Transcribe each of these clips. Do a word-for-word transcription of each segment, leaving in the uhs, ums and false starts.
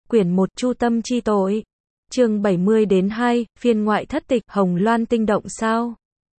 Quyển một Chu Tâm Chi Tội. Chương bảy mươi đến hai, phiên ngoại thất tịch, Hồng Loan tinh động sao?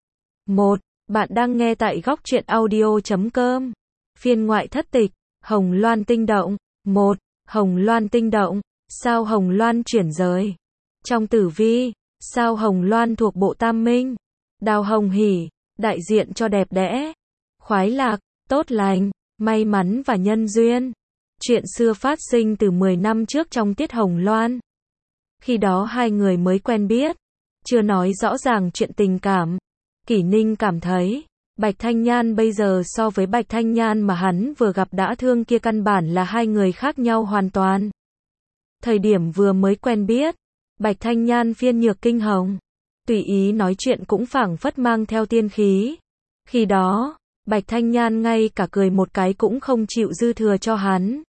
một. Bạn đang nghe tại góc truyện audio chấm com. Phiên ngoại thất tịch, Hồng Loan tinh động. một. Hồng Loan tinh động. Sao Hồng Loan chuyển giới? Trong tử vi, sao Hồng Loan thuộc bộ Tam Minh. Đào hồng hỉ, đại diện cho đẹp đẽ, khoái lạc, tốt lành, may mắn và nhân duyên. Chuyện xưa phát sinh từ mười năm trước trong tiết Hồng Loan. Khi đó hai người mới quen biết, chưa nói rõ ràng chuyện tình cảm. Kỷ Ninh cảm thấy, Bạch Thanh Nhan bây giờ so với Bạch Thanh Nhan mà hắn vừa gặp đã thương kia căn bản là hai người khác nhau hoàn toàn. Thời điểm vừa mới quen biết, Bạch Thanh Nhan phiên nhược kinh hồng, tùy ý nói chuyện cũng phảng phất mang theo tiên khí. Khi đó, Bạch Thanh Nhan ngay cả cười một cái cũng không chịu dư thừa cho hắn.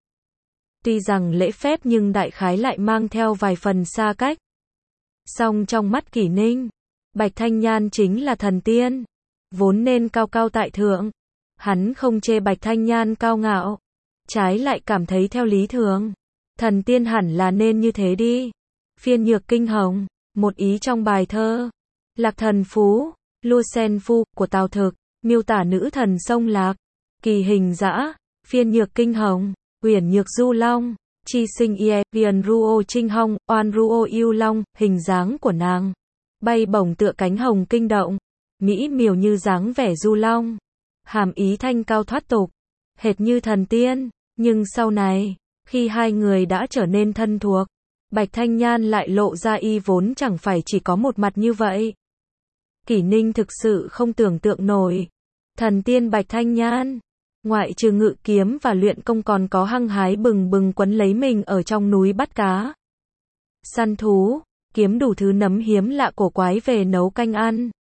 Tuy rằng lễ phép nhưng đại khái lại mang theo vài phần xa cách. Song trong mắt Kỷ Ninh, Bạch Thanh Nhan chính là thần tiên, vốn nên cao cao tại thượng. Hắn không chê Bạch Thanh Nhan cao ngạo, trái lại cảm thấy theo lý thường, thần tiên hẳn là nên như thế đi. Phiên nhược kinh hồng, một ý trong bài thơ Lạc Thần Phú, Lua Sen Phu của Tào Thực, miêu tả nữ thần sông Lạc, kỳ hình dã, phiên nhược kinh hồng, uyển nhược du long, chi sinh ie, viền ruo trinh hong, oan ruo yêu long, hình dáng của nàng bay bổng tựa cánh hồng kinh động, mỹ miều như dáng vẻ du long, hàm ý thanh cao thoát tục, hệt như thần tiên. Nhưng sau này, khi hai người đã trở nên thân thuộc, Bạch Thanh Nhan lại lộ ra y vốn chẳng phải chỉ có một mặt như vậy. Kỷ Ninh thực sự không tưởng tượng nổi, thần tiên Bạch Thanh Nhan, ngoại trừ ngự kiếm và luyện công còn có hăng hái bừng bừng quấn lấy mình ở trong núi bắt cá, săn thú, kiếm đủ thứ nấm hiếm lạ cổ quái về nấu canh ăn.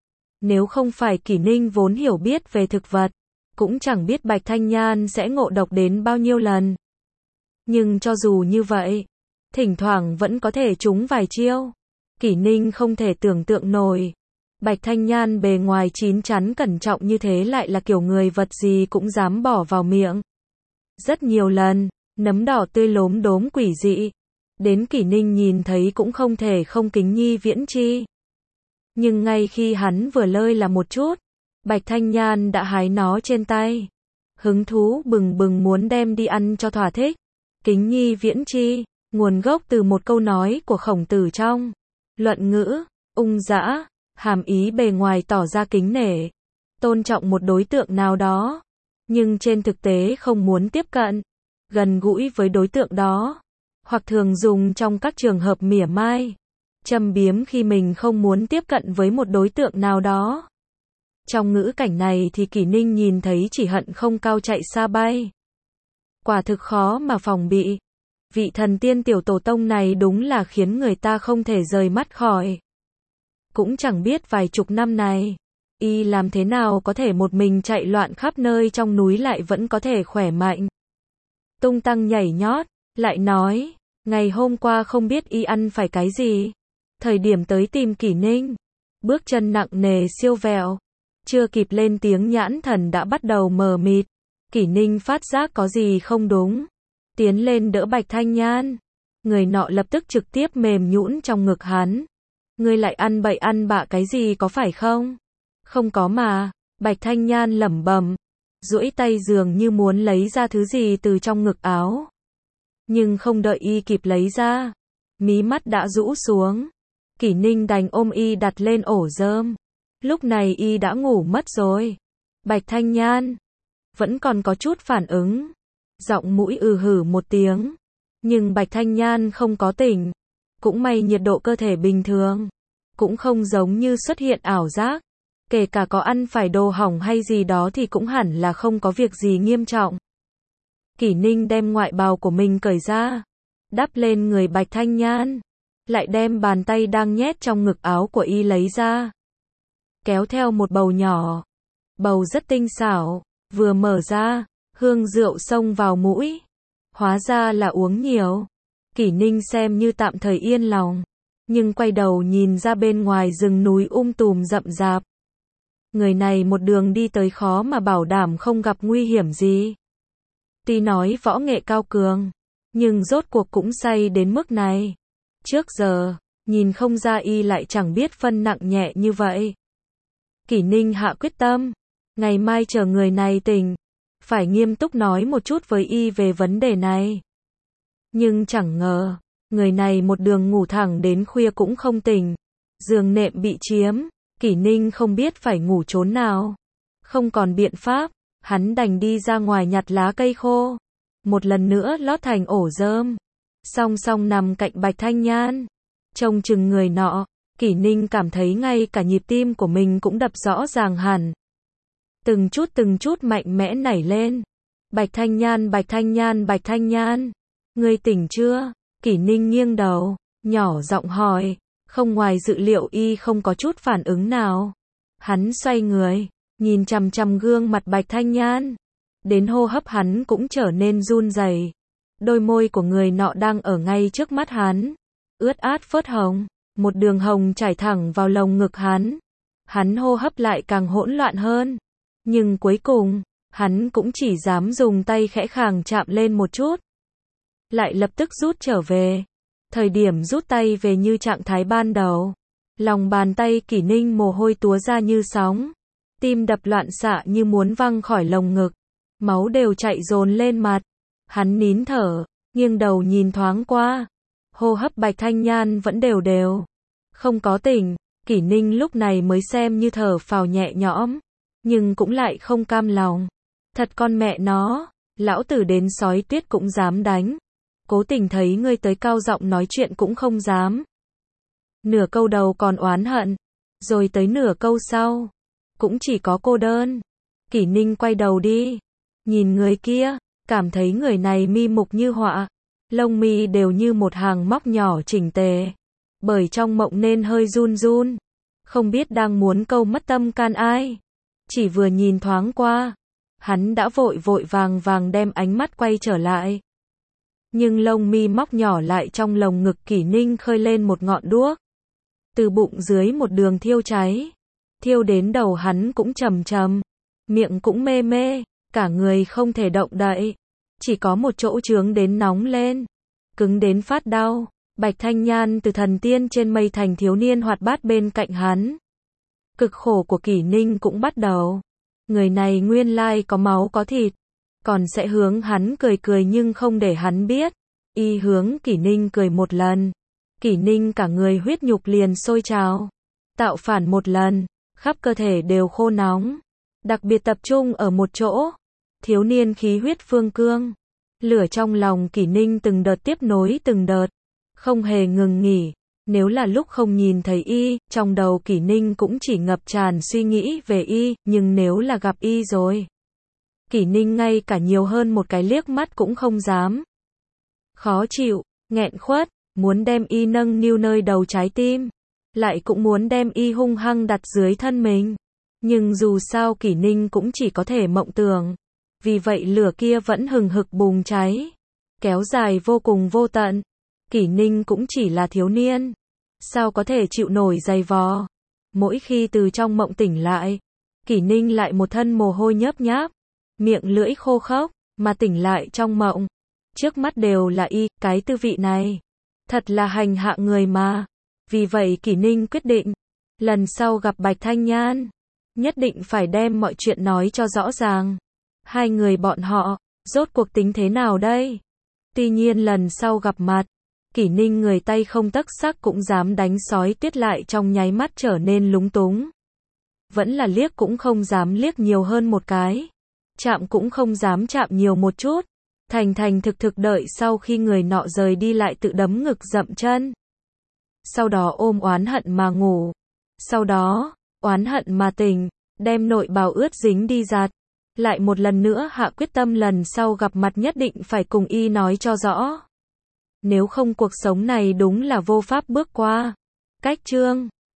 Nếu không phải Kỷ Ninh vốn hiểu biết về thực vật, cũng chẳng biết Bạch Thanh Nhan sẽ ngộ độc đến bao nhiêu lần. Nhưng cho dù như vậy, thỉnh thoảng vẫn có thể trúng vài chiêu. Kỷ Ninh không thể tưởng tượng nổi, Bạch Thanh Nhan bề ngoài chín chắn cẩn trọng như thế lại là kiểu người vật gì cũng dám bỏ vào miệng. Rất nhiều lần, nấm đỏ tươi lốm đốm quỷ dị, đến Kỷ Ninh nhìn thấy cũng không thể không kính nhi viễn chi. Nhưng ngay khi hắn vừa lơi là một chút, Bạch Thanh Nhan đã hái nó trên tay, hứng thú bừng bừng muốn đem đi ăn cho thỏa thích. Kính nhi viễn chi, nguồn gốc từ một câu nói của Khổng Tử trong Luận Ngữ, ung dã, hàm ý bề ngoài tỏ ra kính nể, tôn trọng một đối tượng nào đó, nhưng trên thực tế không muốn tiếp cận, gần gũi với đối tượng đó, hoặc thường dùng trong các trường hợp mỉa mai, châm biếm khi mình không muốn tiếp cận với một đối tượng nào đó. Trong ngữ cảnh này thì Kỷ Ninh nhìn thấy chỉ hận không cao chạy xa bay. Quả thực khó mà phòng bị. Vị thần tiên tiểu tổ tông này đúng là khiến người ta không thể rời mắt khỏi. Cũng chẳng biết vài chục năm này, y làm thế nào có thể một mình chạy loạn khắp nơi trong núi lại vẫn có thể khỏe mạnh, tung tăng nhảy nhót. Lại nói, ngày hôm qua không biết y ăn phải cái gì. Thời điểm tới tìm Kỷ Ninh, bước chân nặng nề siêu vẹo, chưa kịp lên tiếng nhãn thần đã bắt đầu mờ mịt. Kỷ Ninh phát giác có gì không đúng, tiến lên đỡ Bạch Thanh Nhan. Người nọ lập tức trực tiếp mềm nhũn trong ngực hắn. Ngươi lại ăn bậy ăn bạ cái gì có phải không? Không có mà, Bạch Thanh Nhan lẩm bẩm, duỗi tay dường như muốn lấy ra thứ gì từ trong ngực áo. Nhưng không đợi y kịp lấy ra, mí mắt đã rũ xuống. Kỷ Ninh đành ôm y đặt lên ổ rơm. Lúc này y đã ngủ mất rồi. Bạch Thanh Nhan vẫn còn có chút phản ứng, giọng mũi ừ hử một tiếng, nhưng Bạch Thanh Nhan không có tỉnh. Cũng may nhiệt độ cơ thể bình thường, cũng không giống như xuất hiện ảo giác, kể cả có ăn phải đồ hỏng hay gì đó thì cũng hẳn là không có việc gì nghiêm trọng. Kỷ Ninh đem ngoại bào của mình cởi ra, đắp lên người Bạch Thanh Nhan, lại đem bàn tay đang nhét trong ngực áo của y lấy ra, kéo theo một bầu nhỏ, bầu rất tinh xảo, vừa mở ra, hương rượu xông vào mũi, hóa ra là uống nhiều. Kỷ Ninh xem như tạm thời yên lòng, nhưng quay đầu nhìn ra bên ngoài rừng núi um tùm rậm rạp. Người này một đường đi tới khó mà bảo đảm không gặp nguy hiểm gì. Tuy nói võ nghệ cao cường, nhưng rốt cuộc cũng say đến mức này. Trước giờ, nhìn không ra y lại chẳng biết phân nặng nhẹ như vậy. Kỷ Ninh hạ quyết tâm, ngày mai chờ người này tỉnh, phải nghiêm túc nói một chút với y về vấn đề này. Nhưng chẳng ngờ, người này một đường ngủ thẳng đến khuya cũng không tỉnh. Giường nệm bị chiếm, Kỷ Ninh không biết phải ngủ chốn nào. Không còn biện pháp, hắn đành đi ra ngoài nhặt lá cây khô. Một lần nữa lót thành ổ rơm. Song song nằm cạnh Bạch Thanh Nhan. Trông chừng người nọ, Kỷ Ninh cảm thấy ngay cả nhịp tim của mình cũng đập rõ ràng hẳn. Từng chút từng chút mạnh mẽ nảy lên. Bạch Thanh Nhan, Bạch Thanh Nhan, Bạch Thanh Nhan. Ngươi tỉnh chưa? Kỷ Ninh nghiêng đầu, nhỏ giọng hỏi. Không ngoài dự liệu y không có chút phản ứng nào. Hắn xoay người, nhìn chằm chằm gương mặt Bạch Thanh Nhan. Đến hô hấp hắn cũng trở nên run rẩy. Đôi môi của người nọ đang ở ngay trước mắt hắn. Ướt át phớt hồng, một đường hồng chảy thẳng vào lồng ngực hắn. Hắn hô hấp lại càng hỗn loạn hơn. Nhưng cuối cùng, hắn cũng chỉ dám dùng tay khẽ khàng chạm lên một chút. Lại lập tức rút trở về. Thời điểm rút tay về như trạng thái ban đầu. Lòng bàn tay Kỷ Ninh mồ hôi túa ra như sóng. Tim đập loạn xạ như muốn văng khỏi lồng ngực. Máu đều chạy dồn lên mặt. Hắn nín thở, nghiêng đầu nhìn thoáng qua. Hô hấp Bạch Thanh Nhan vẫn đều đều. Không có tỉnh, Kỷ Ninh lúc này mới xem như thở phào nhẹ nhõm. Nhưng cũng lại không cam lòng. Thật con mẹ nó, lão tử đến sói tuyết cũng dám đánh. Cố tình thấy ngươi tới cao giọng nói chuyện cũng không dám. Nửa câu đầu còn oán hận. Rồi tới nửa câu sau. Cũng chỉ có cô đơn. Kỷ Ninh quay đầu đi. Nhìn người kia, cảm thấy người này mi mục như họa. Lông mi đều như một hàng móc nhỏ chỉnh tề. Bởi trong mộng nên hơi run run. Không biết đang muốn câu mất tâm can ai. Chỉ vừa nhìn thoáng qua. Hắn đã vội vội vàng vàng đem ánh mắt quay trở lại. Nhưng lông mi móc nhỏ lại trong lồng ngực Kỷ Ninh khơi lên một ngọn đuốc. Từ bụng dưới một đường thiêu cháy. Thiêu đến đầu hắn cũng trầm trầm. Miệng cũng mê mê. Cả người không thể động đậy. Chỉ có một chỗ chướng đến nóng lên. Cứng đến phát đau. Bạch Thanh Nhan từ thần tiên trên mây thành thiếu niên hoạt bát bên cạnh hắn. Cực khổ của Kỷ Ninh cũng bắt đầu. Người này nguyên lai có máu có thịt. Còn sẽ hướng hắn cười cười nhưng không để hắn biết. Y hướng Kỷ Ninh cười một lần. Kỷ Ninh cả người huyết nhục liền sôi trào. Tạo phản một lần. Khắp cơ thể đều khô nóng. Đặc biệt tập trung ở một chỗ. Thiếu niên khí huyết phương cương. Lửa trong lòng Kỷ Ninh từng đợt tiếp nối từng đợt. Không hề ngừng nghỉ. Nếu là lúc không nhìn thấy y, trong đầu Kỷ Ninh cũng chỉ ngập tràn suy nghĩ về y, nhưng nếu là gặp y rồi. Kỷ Ninh ngay cả nhiều hơn một cái liếc mắt cũng không dám. Khó chịu, nghẹn khuất, muốn đem y nâng niu nơi đầu trái tim. Lại cũng muốn đem y hung hăng đặt dưới thân mình. Nhưng dù sao Kỷ Ninh cũng chỉ có thể mộng tưởng. Vì vậy lửa kia vẫn hừng hực bùng cháy. Kéo dài vô cùng vô tận. Kỷ Ninh cũng chỉ là thiếu niên. Sao có thể chịu nổi dày vò. Mỗi khi từ trong mộng tỉnh lại. Kỷ Ninh lại một thân mồ hôi nhớp nháp. Miệng lưỡi khô khốc. Mà tỉnh lại trong mộng. Trước mắt đều là y, cái tư vị này. Thật là hành hạ người mà. Vì vậy Kỷ Ninh quyết định. Lần sau gặp Bạch Thanh Nhan. Nhất định phải đem mọi chuyện nói cho rõ ràng. Hai người bọn họ, rốt cuộc tính thế nào đây? Tuy nhiên lần sau gặp mặt. Kỷ Ninh người tay không tấc sắc cũng dám đánh sói tuyết lại trong nháy mắt trở nên lúng túng. Vẫn là liếc cũng không dám liếc nhiều hơn một cái. Chạm cũng không dám chạm nhiều một chút. Thành thành thực thực đợi sau khi người nọ rời đi lại tự đấm ngực dậm chân. Sau đó ôm oán hận mà ngủ. Sau đó, oán hận mà tỉnh, đem nội bào ướt dính đi giặt. Lại một lần nữa hạ quyết tâm lần sau gặp mặt nhất định phải cùng y nói cho rõ. Nếu không cuộc sống này đúng là vô pháp bước qua. Cách chương